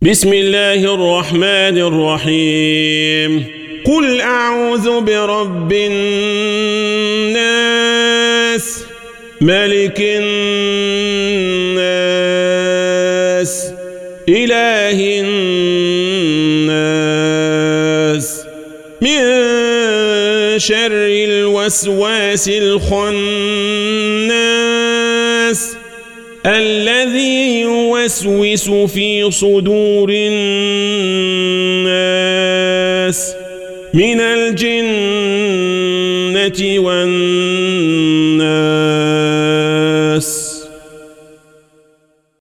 بسم الله الرحمن الرحيم قل أعوذ برب الناس ملك الناس إله الناس من شر الوسواس الخناس الذي يوسوس في صدور الناس من الجنة والناس